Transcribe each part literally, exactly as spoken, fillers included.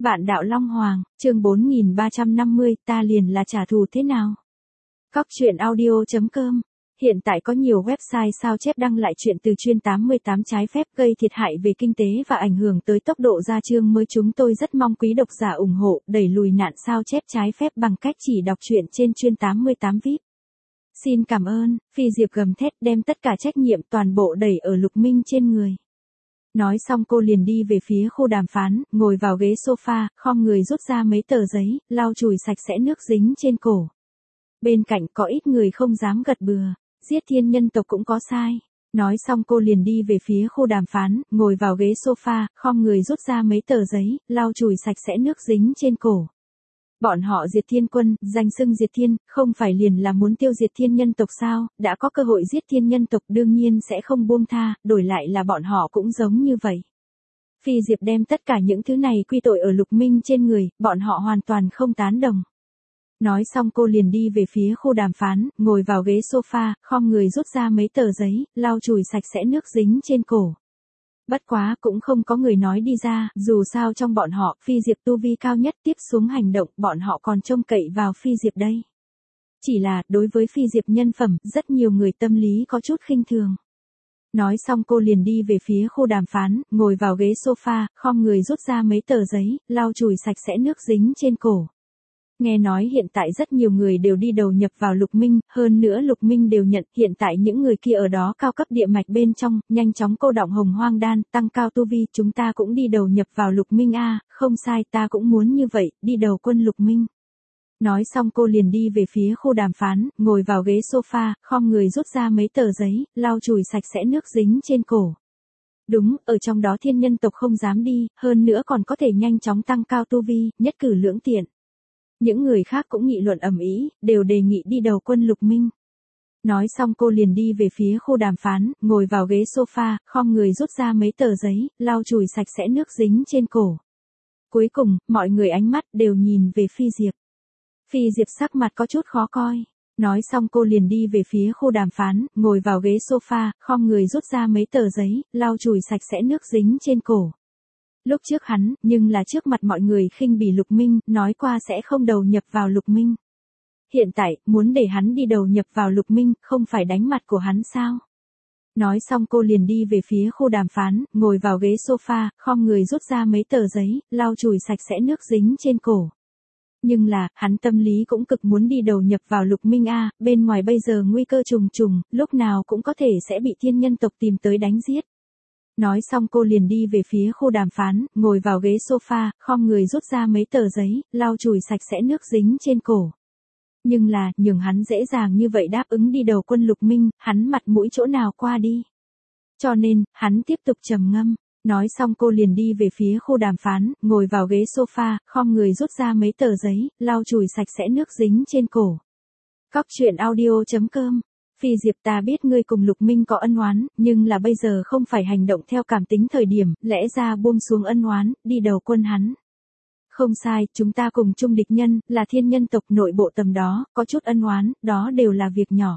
Vạn đạo Long Hoàng, chương bốn nghìn ba trăm năm mươi, ta liền là trả thù thế nào? Cóc truyện audio chấm com. Hiện tại có nhiều website sao chép đăng lại chuyện từ chuyên tám mươi tám trái phép gây thiệt hại về kinh tế và ảnh hưởng tới tốc độ ra chương mới. Chúng tôi rất mong quý độc giả ủng hộ, đẩy lùi nạn sao chép trái phép bằng cách chỉ đọc truyện trên chuyên tám mươi tám vi ai pi. Xin cảm ơn. Phi Diệp gầm thét đem tất cả trách nhiệm toàn bộ đẩy ở Lục Minh trên người. Nói xong cô liền đi về phía khu đàm phán, ngồi vào ghế sofa, khom người rút ra mấy tờ giấy, lau chùi sạch sẽ nước dính trên cổ. Bên cạnh có ít người không dám gật bừa, giết thiên nhân tộc cũng có sai. Nói xong cô liền đi về phía khu đàm phán, ngồi vào ghế sofa, khom người rút ra mấy tờ giấy, lau chùi sạch sẽ nước dính trên cổ. Bọn họ diệt thiên quân, danh xưng diệt thiên, không phải liền là muốn tiêu diệt thiên nhân tộc sao, đã có cơ hội giết thiên nhân tộc đương nhiên sẽ không buông tha, đổi lại là bọn họ cũng giống như vậy. Phi Diệp đem tất cả những thứ này quy tội ở Lục Minh trên người, bọn họ hoàn toàn không tán đồng. Nói xong cô liền đi về phía khu đàm phán, ngồi vào ghế sofa, khom người rút ra mấy tờ giấy, lau chùi sạch sẽ nước dính trên cổ. Bất quá cũng không có người nói đi ra, dù sao trong bọn họ, Phi Diệp tu vi cao nhất, tiếp xuống hành động, bọn họ còn trông cậy vào Phi Diệp đây. Chỉ là, đối với Phi Diệp nhân phẩm, rất nhiều người tâm lý có chút khinh thường. Nói xong cô liền đi về phía khu đàm phán, ngồi vào ghế sofa, khom người rút ra mấy tờ giấy, lau chùi sạch sẽ nước dính trên cổ. Nghe nói hiện tại rất nhiều người đều đi đầu nhập vào Lục Minh, hơn nữa Lục Minh đều nhận hiện tại những người kia ở đó cao cấp địa mạch bên trong, nhanh chóng cô đọng hồng hoang đan, tăng cao tu vi, chúng ta cũng đi đầu nhập vào Lục Minh a, không sai, ta cũng muốn như vậy, đi đầu quân Lục Minh. Nói xong cô liền đi về phía khu đàm phán, ngồi vào ghế sofa, khom người rút ra mấy tờ giấy, lau chùi sạch sẽ nước dính trên cổ. Đúng, ở trong đó thiên nhân tộc không dám đi, hơn nữa còn có thể nhanh chóng tăng cao tu vi, nhất cử lưỡng tiện. Những người khác cũng nghị luận ầm ĩ, đều đề nghị đi đầu quân Lục Minh. Nói xong cô liền đi về phía khu đàm phán, ngồi vào ghế sofa, khom người rút ra mấy tờ giấy, lau chùi sạch sẽ nước dính trên cổ. Cuối cùng, mọi người ánh mắt đều nhìn về Phi Diệp. Phi Diệp sắc mặt có chút khó coi. Nói xong cô liền đi về phía khu đàm phán, ngồi vào ghế sofa, khom người rút ra mấy tờ giấy, lau chùi sạch sẽ nước dính trên cổ. Lúc trước hắn, nhưng là trước mặt mọi người khinh bỉ Lục Minh, nói qua sẽ không đầu nhập vào Lục Minh. Hiện tại, muốn để hắn đi đầu nhập vào Lục Minh, không phải đánh mặt của hắn sao? Nói xong cô liền đi về phía khu đàm phán, ngồi vào ghế sofa, khom người rút ra mấy tờ giấy, lau chùi sạch sẽ nước dính trên cổ. Nhưng là, hắn tâm lý cũng cực muốn đi đầu nhập vào Lục Minh a, bên ngoài bây giờ nguy cơ trùng trùng, lúc nào cũng có thể sẽ bị thiên nhân tộc tìm tới đánh giết. Nói xong cô liền đi về phía khu đàm phán, ngồi vào ghế sofa, khom người rút ra mấy tờ giấy, lau chùi sạch sẽ nước dính trên cổ. Nhưng là, nhường hắn dễ dàng như vậy đáp ứng đi đầu quân Lục Minh, hắn mặt mũi chỗ nào qua đi. Cho nên, hắn tiếp tục trầm ngâm. Nói xong cô liền đi về phía khu đàm phán, ngồi vào ghế sofa, khom người rút ra mấy tờ giấy, lau chùi sạch sẽ nước dính trên cổ. Cóc truyện audio chấm com. Phi Diệp, ta biết ngươi cùng Lục Minh có ân oán, nhưng là bây giờ không phải hành động theo cảm tính thời điểm, lẽ ra buông xuống ân oán, đi đầu quân hắn. Không sai, chúng ta cùng chung địch nhân, là thiên nhân tộc nội bộ tầm đó, có chút ân oán, đó đều là việc nhỏ.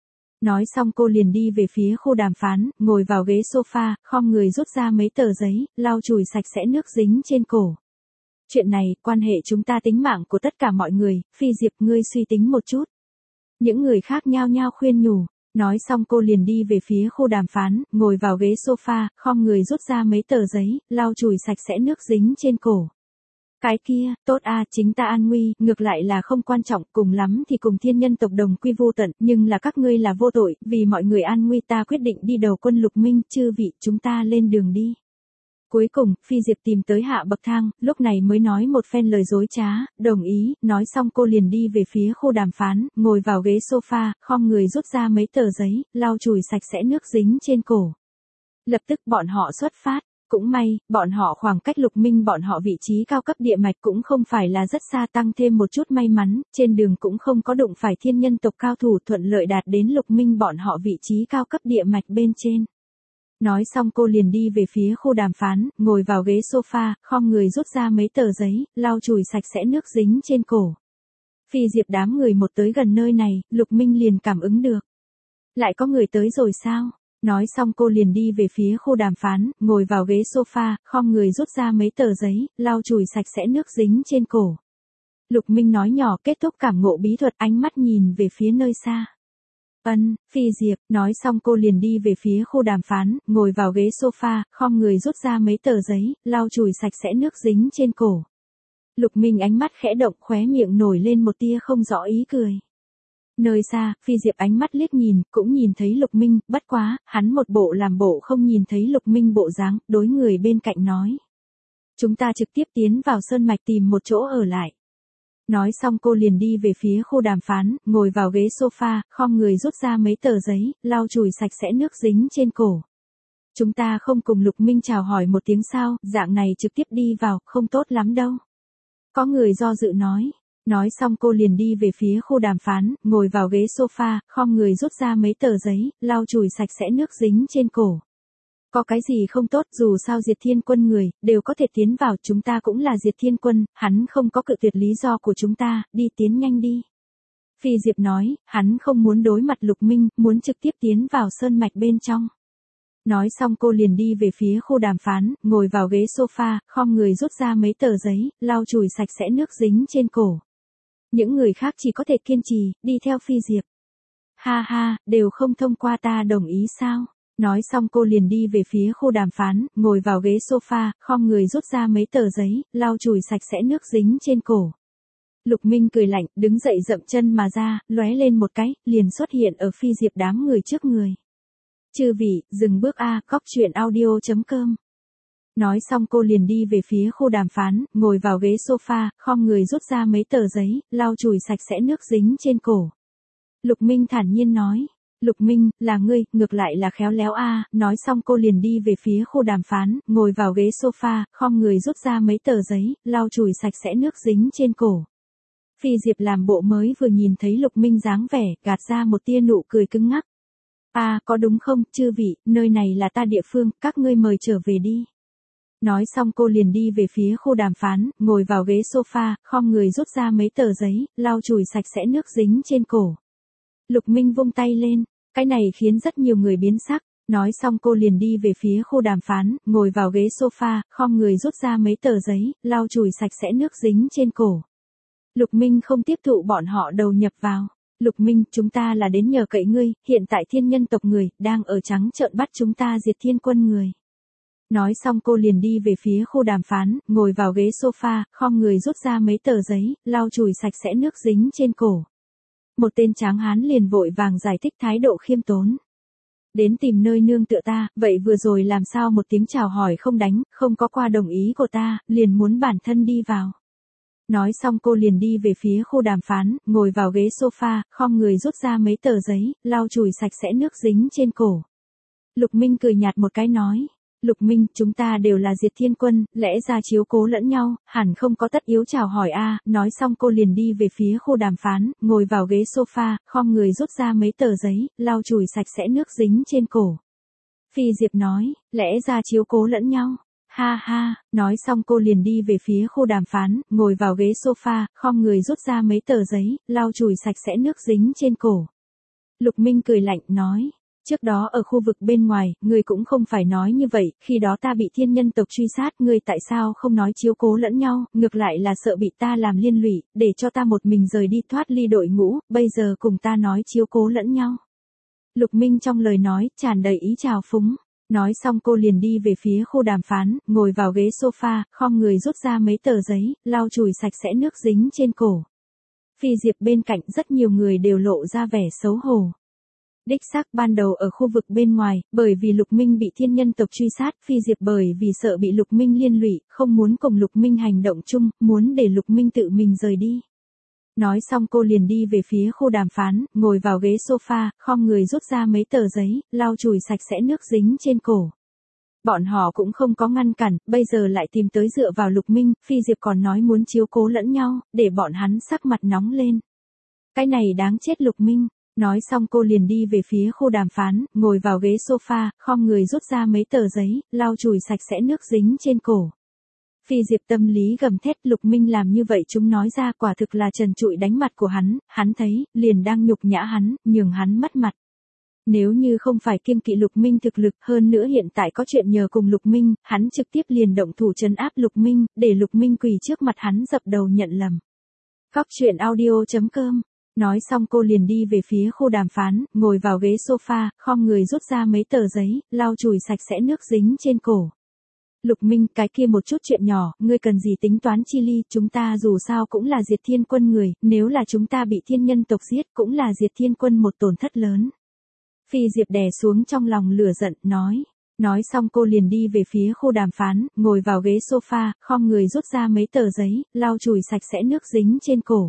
Nói xong cô liền đi về phía khu đàm phán, ngồi vào ghế sofa, khom người rút ra mấy tờ giấy, lau chùi sạch sẽ nước dính trên cổ. Chuyện này, quan hệ chúng ta tính mạng của tất cả mọi người, Phi Diệp ngươi suy tính một chút. Những người khác nhao nhao khuyên nhủ. Nói xong cô liền đi về phía khu đàm phán, ngồi vào ghế sofa, khom người rút ra mấy tờ giấy, lau chùi sạch sẽ nước dính trên cổ. Cái kia, tốt a, chính ta an nguy, ngược lại là không quan trọng, cùng lắm thì cùng thiên nhân tộc đồng quy vô tận, nhưng là các ngươi là vô tội, vì mọi người an nguy ta quyết định đi đầu quân Lục Minh, chư vị, chúng ta lên đường đi. Cuối cùng, Phi Diệp tìm tới hạ bậc thang, lúc này mới nói một phen lời dối trá, đồng ý, nói xong cô liền đi về phía khu đàm phán, ngồi vào ghế sofa, khom người rút ra mấy tờ giấy, lau chùi sạch sẽ nước dính trên cổ. Lập tức bọn họ xuất phát. Cũng may, bọn họ khoảng cách Lục Minh bọn họ vị trí cao cấp địa mạch cũng không phải là rất xa, tăng thêm một chút may mắn, trên đường cũng không có đụng phải thiên nhân tộc cao thủ, thuận lợi đạt đến Lục Minh bọn họ vị trí cao cấp địa mạch bên trên. Nói xong cô liền đi về phía khu đàm phán, ngồi vào ghế sofa, khom người rút ra mấy tờ giấy, lau chùi sạch sẽ nước dính trên cổ. Phi Diệp đám người một tới gần nơi này, Lục Minh liền cảm ứng được. Lại có người tới rồi sao? Nói xong cô liền đi về phía khu đàm phán, ngồi vào ghế sofa, khom người rút ra mấy tờ giấy, lau chùi sạch sẽ nước dính trên cổ. Lục Minh nói nhỏ kết thúc cảm ngộ bí thuật, ánh mắt nhìn về phía nơi xa. Ân, Phi Diệp, nói xong cô liền đi về phía khu đàm phán, ngồi vào ghế sofa, khom người rút ra mấy tờ giấy, lau chùi sạch sẽ nước dính trên cổ. Lục Minh ánh mắt khẽ động, khóe miệng nổi lên một tia không rõ ý cười. Nơi xa, Phi Diệp ánh mắt liếc nhìn, cũng nhìn thấy Lục Minh, bất quá, hắn một bộ làm bộ không nhìn thấy Lục Minh bộ dáng, đối người bên cạnh nói. Chúng ta trực tiếp tiến vào sơn mạch tìm một chỗ ở lại. Nói xong cô liền đi về phía khu đàm phán, ngồi vào ghế sofa, khom người rút ra mấy tờ giấy, lau chùi sạch sẽ nước dính trên cổ. Chúng ta không cùng Lục Minh chào hỏi một tiếng sao, dạng này trực tiếp đi vào, không tốt lắm đâu. Có người do dự nói. Nói xong cô liền đi về phía khu đàm phán, ngồi vào ghế sofa, khom người rút ra mấy tờ giấy, lau chùi sạch sẽ nước dính trên cổ. Có cái gì không tốt, dù sao Diệt Thiên Quân người, đều có thể tiến vào, chúng ta cũng là Diệt Thiên Quân, hắn không có cự tuyệt lý do của chúng ta, đi tiến nhanh đi. Phi Diệp nói, hắn không muốn đối mặt Lục Minh, muốn trực tiếp tiến vào sơn mạch bên trong. Nói xong cô liền đi về phía khu đàm phán, ngồi vào ghế sofa, khom người rút ra mấy tờ giấy, lau chùi sạch sẽ nước dính trên cổ. Những người khác chỉ có thể kiên trì, đi theo Phi Diệp. Ha ha, đều không thông qua ta đồng ý sao? Nói xong cô liền đi về phía khu đàm phán, ngồi vào ghế sofa, khom người rút ra mấy tờ giấy, lau chùi sạch sẽ nước dính trên cổ. Lục Minh cười lạnh, đứng dậy dậm chân mà ra, lóe lên một cái, liền xuất hiện ở Phi Diệp đám người trước người. Chư vị, dừng bước a, cóc truyện audio chấm com. Nói xong cô liền đi về phía khu đàm phán, ngồi vào ghế sofa, khom người rút ra mấy tờ giấy, lau chùi sạch sẽ nước dính trên cổ. Lục Minh thản nhiên nói. Lục Minh, là ngươi, ngược lại là khéo léo a. Nói xong cô liền đi về phía khu đàm phán, ngồi vào ghế sofa, khom người rút ra mấy tờ giấy, lau chùi sạch sẽ nước dính trên cổ. Phi Diệp làm bộ mới vừa nhìn thấy Lục Minh dáng vẻ, gạt ra một tia nụ cười cứng ngắc. À, có đúng không, chư vị, nơi này là ta địa phương, các ngươi mời trở về đi. Nói xong cô liền đi về phía khu đàm phán, ngồi vào ghế sofa, khom người rút ra mấy tờ giấy, lau chùi sạch sẽ nước dính trên cổ. Lục Minh vung tay lên, cái này khiến rất nhiều người biến sắc. Nói xong cô liền đi về phía khu đàm phán, ngồi vào ghế sofa, khom người rút ra mấy tờ giấy, lau chùi sạch sẽ nước dính trên cổ. Lục Minh không tiếp thụ bọn họ đầu nhập vào. Lục Minh, chúng ta là đến nhờ cậy ngươi, hiện tại thiên nhân tộc người, đang ở trắng trợn bắt chúng ta Diệt Thiên Quân người. Nói xong cô liền đi về phía khu đàm phán, ngồi vào ghế sofa, khom người rút ra mấy tờ giấy, lau chùi sạch sẽ nước dính trên cổ. Một tên tráng hán liền vội vàng giải thích thái độ khiêm tốn. Đến tìm nơi nương tựa ta, vậy vừa rồi làm sao một tiếng chào hỏi không đánh, không có qua đồng ý của ta, liền muốn bản thân đi vào. Nói xong cô liền đi về phía khu đàm phán, ngồi vào ghế sofa, khom người rút ra mấy tờ giấy, lau chùi sạch sẽ nước dính trên cổ. Lục Minh cười nhạt một cái nói. Lục Minh, chúng ta đều là Diệt Thiên Quân, lẽ ra chiếu cố lẫn nhau, hẳn không có tất yếu chào hỏi a. Nói xong cô liền đi về phía khu đàm phán, ngồi vào ghế sofa, khom người rút ra mấy tờ giấy, lau chùi sạch sẽ nước dính trên cổ. Phi Diệp nói, lẽ ra chiếu cố lẫn nhau. Ha ha, nói xong cô liền đi về phía khu đàm phán, ngồi vào ghế sofa, khom người rút ra mấy tờ giấy, lau chùi sạch sẽ nước dính trên cổ. Lục Minh cười lạnh, nói. Trước đó ở khu vực bên ngoài, ngươi cũng không phải nói như vậy, khi đó ta bị thiên nhân tộc truy sát, ngươi tại sao không nói chiếu cố lẫn nhau, ngược lại là sợ bị ta làm liên lụy, để cho ta một mình rời đi thoát ly đội ngũ, bây giờ cùng ta nói chiếu cố lẫn nhau. Lục Minh trong lời nói, tràn đầy ý trào phúng. Nói xong cô liền đi về phía khu đàm phán, ngồi vào ghế sofa, khom người rút ra mấy tờ giấy, lau chùi sạch sẽ nước dính trên cổ. Phi Diệp bên cạnh rất nhiều người đều lộ ra vẻ xấu hổ. Đích xác ban đầu ở khu vực bên ngoài, bởi vì Lục Minh bị thiên nhân tộc truy sát, Phi Diệp bởi vì sợ bị Lục Minh liên lụy, không muốn cùng Lục Minh hành động chung, muốn để Lục Minh tự mình rời đi. Nói xong cô liền đi về phía khu đàm phán, ngồi vào ghế sofa, khom người rút ra mấy tờ giấy, lau chùi sạch sẽ nước dính trên cổ. Bọn họ cũng không có ngăn cản, bây giờ lại tìm tới dựa vào Lục Minh, Phi Diệp còn nói muốn chiếu cố lẫn nhau, để bọn hắn sắc mặt nóng lên. Cái này đáng chết Lục Minh. Nói xong cô liền đi về phía khu đàm phán, ngồi vào ghế sofa, khom người rút ra mấy tờ giấy, lau chùi sạch sẽ nước dính trên cổ. Phi Diệp tâm lý gầm thét, Lục Minh làm như vậy chúng nói ra quả thực là trần trụi đánh mặt của hắn, hắn thấy, liền đang nhục nhã hắn, nhường hắn mất mặt. Nếu như không phải kiêng kỵ Lục Minh thực lực, hơn nữa hiện tại có chuyện nhờ cùng Lục Minh, hắn trực tiếp liền động thủ trấn áp Lục Minh, để Lục Minh quỳ trước mặt hắn dập đầu nhận lầm. Góc truyện audio chấm com. Nói xong cô liền đi về phía khu đàm phán, ngồi vào ghế sofa, khom người rút ra mấy tờ giấy, lau chùi sạch sẽ nước dính trên cổ. Lục Minh, cái kia một chút chuyện nhỏ, ngươi cần gì tính toán chi ly, chúng ta dù sao cũng là diệt thiên quân người, nếu là chúng ta bị thiên nhân tộc giết cũng là diệt thiên quân một tổn thất lớn. Phi Diệp đè xuống trong lòng lửa giận, nói. Nói xong cô liền đi về phía khu đàm phán, ngồi vào ghế sofa, khom người rút ra mấy tờ giấy, lau chùi sạch sẽ nước dính trên cổ.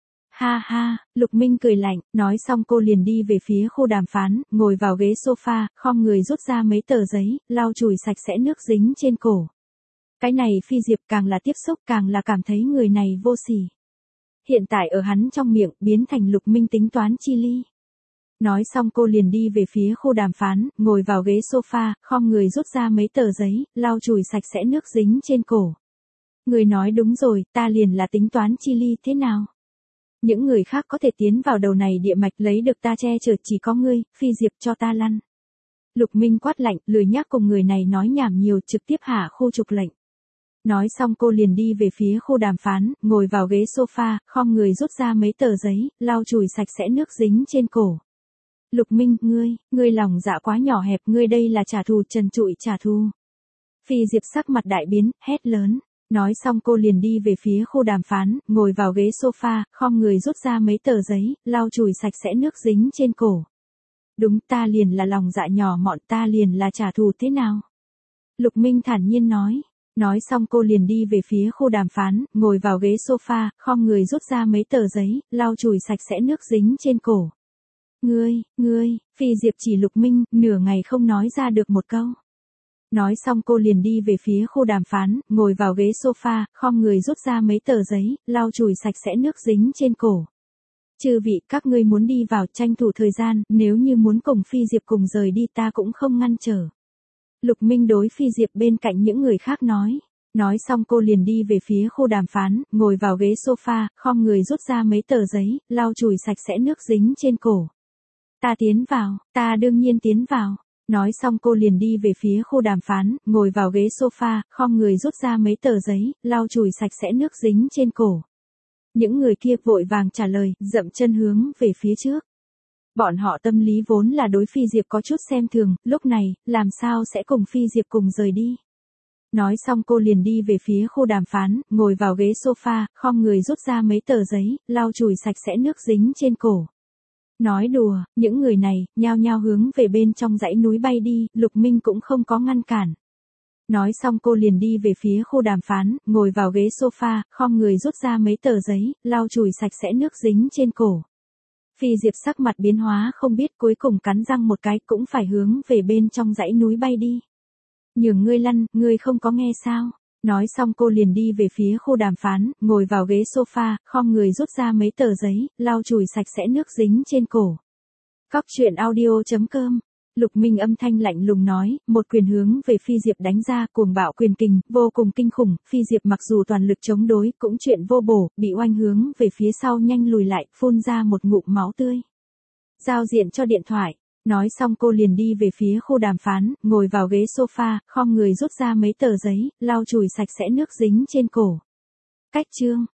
Ha ha, Lục Minh cười lạnh, nói xong cô liền đi về phía khu đàm phán, ngồi vào ghế sofa, khom người rút ra mấy tờ giấy, lau chùi sạch sẽ nước dính trên cổ. Cái này Phi Diệp càng là tiếp xúc càng là cảm thấy người này vô sỉ. Hiện tại ở hắn trong miệng biến thành Lục Minh tính toán chi ly. Nói xong cô liền đi về phía khu đàm phán, ngồi vào ghế sofa, khom người rút ra mấy tờ giấy, lau chùi sạch sẽ nước dính trên cổ. Người nói đúng rồi, ta liền là tính toán chi ly thế nào? Những người khác có thể tiến vào đầu này địa mạch lấy được ta che chở, chỉ có ngươi, Phi Diệp cho ta lăn. Lục Minh quát lạnh, lười nhác cùng người này nói nhảm nhiều, trực tiếp hạ khu trục lệnh. Nói xong cô liền đi về phía khu đàm phán, ngồi vào ghế sofa, khom người rút ra mấy tờ giấy, lau chùi sạch sẽ nước dính trên cổ. Lục Minh, ngươi, ngươi lòng dạ quá nhỏ hẹp, ngươi đây là trả thù, trần trụi trả thù. Phi Diệp sắc mặt đại biến, hét lớn. Nói xong cô liền đi về phía khu đàm phán, ngồi vào ghế sofa, khom người rút ra mấy tờ giấy, lau chùi sạch sẽ nước dính trên cổ. Đúng, ta liền là lòng dạ nhỏ mọn, ta liền là trả thù thế nào? Lục Minh thản nhiên nói. Nói xong cô liền đi về phía khu đàm phán, ngồi vào ghế sofa, khom người rút ra mấy tờ giấy, lau chùi sạch sẽ nước dính trên cổ. Ngươi, ngươi, Phi Diệp chỉ Lục Minh, nửa ngày không nói ra được một câu. Nói xong cô liền đi về phía khu đàm phán, ngồi vào ghế sofa, khom người rút ra mấy tờ giấy, lau chùi sạch sẽ nước dính trên cổ. Chư vị, các ngươi muốn đi vào tranh thủ thời gian, nếu như muốn cùng Phi Diệp cùng rời đi ta cũng không ngăn trở. Lục Minh đối Phi Diệp bên cạnh những người khác nói. Nói xong cô liền đi về phía khu đàm phán, ngồi vào ghế sofa, khom người rút ra mấy tờ giấy, lau chùi sạch sẽ nước dính trên cổ. Ta tiến vào, ta đương nhiên tiến vào. Nói xong cô liền đi về phía khu đàm phán, ngồi vào ghế sofa, khom người rút ra mấy tờ giấy, lau chùi sạch sẽ nước dính trên cổ. Những người kia vội vàng trả lời, dậm chân hướng về phía trước. Bọn họ tâm lý vốn là đối Phi Diệp có chút xem thường, lúc này, làm sao sẽ cùng Phi Diệp cùng rời đi. Nói xong cô liền đi về phía khu đàm phán, ngồi vào ghế sofa, khom người rút ra mấy tờ giấy, lau chùi sạch sẽ nước dính trên cổ. Nói đùa, những người này, nhao nhao hướng về bên trong dãy núi bay đi, Lục Minh cũng không có ngăn cản. Nói xong cô liền đi về phía khu đàm phán, ngồi vào ghế sofa, khom người rút ra mấy tờ giấy, lau chùi sạch sẽ nước dính trên cổ. Phi Diệp sắc mặt biến hóa không biết, cuối cùng cắn răng một cái cũng phải hướng về bên trong dãy núi bay đi. Nhường ngươi lăn, ngươi không có nghe sao? Nói xong cô liền đi về phía khu đàm phán, ngồi vào ghế sofa, khom người rút ra mấy tờ giấy, lau chùi sạch sẽ nước dính trên cổ. Góc truyện audio chấm com. Lục Minh âm thanh lạnh lùng nói, một quyền hướng về Phi Diệp đánh ra, cuồng bạo quyền kình, vô cùng kinh khủng, Phi Diệp mặc dù toàn lực chống đối, cũng chuyện vô bổ, bị oanh hướng về phía sau nhanh lùi lại, phun ra một ngụm máu tươi. Giao diện cho điện thoại. Nói xong cô liền đi về phía khu đàm phán, ngồi vào ghế sofa, khom người rút ra mấy tờ giấy, lau chùi sạch sẽ nước dính trên cổ. Cách chương.